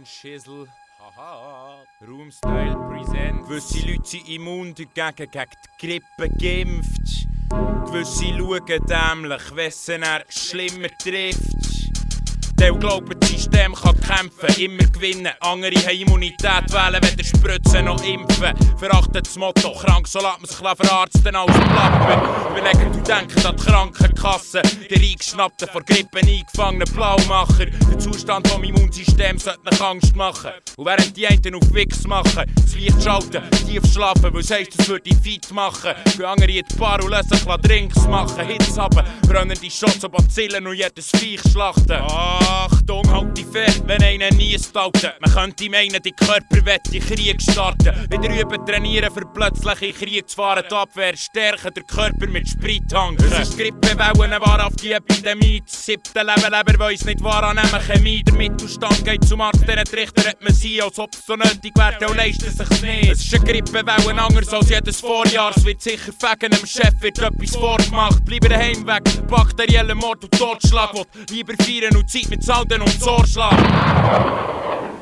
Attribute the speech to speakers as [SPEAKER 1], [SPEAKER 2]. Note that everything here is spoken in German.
[SPEAKER 1] 9 Schissel. Haha. Roomstyle Present. Gewisse Leute sind immun dagegen, gegen die Grippe geimpft. Gewisse schauen dämlich, wessen er schlimmer trifft. Der glaubt, das System kann kämpfen, immer gewinnen. Andere haben Immunität, wählen weder spritzen noch impfen. Verachten das Motto, krank, so lässt man sich verarzten als Plappen. Überlegen, du denkst an die Krankenkasse. Der eingeschnappte, vor Grippe eingefangene Blaumacher. Der Zustand vom Immunsystem sollte nicht Angst machen. Und während die einen auf Wix machen, das Licht schalten, tief schlafen, weil es heisst, das würde dich fit machen. Für andere in die Bar und lassen sich Drinks machen. Hits haben, brennen die Shots, ob Bazillen und jedes Viech schlachten. Achtung, halt dich fest, wenn einer niest, Alter. Man könnte meinen, die Körper wette Krieg starten. Wieder üben, trainieren, für plötzlich in Krieg zu fahren. Die Abwehr stärken, der Körper mit Sprit tanken. Es ist Grippewellen, war auf die Epidemie. Das 7. Leben, Leber weiss nicht, wahr annehmen Chemie. Der Mittelstand geht zum Arzt, diesen Trichter hat man sie, als ob es so nötig wäre, und leistet sich's nicht. Es ist eine Grippewellen, anders als jedes Vorjahr. Es wird sicher fegen, dem Chef wird etwas vorgemacht. Bleiben daheim weg, bakteriellen Mord und Totschlag. Will lieber feiern und Zeit mit Salden und Zorschlag.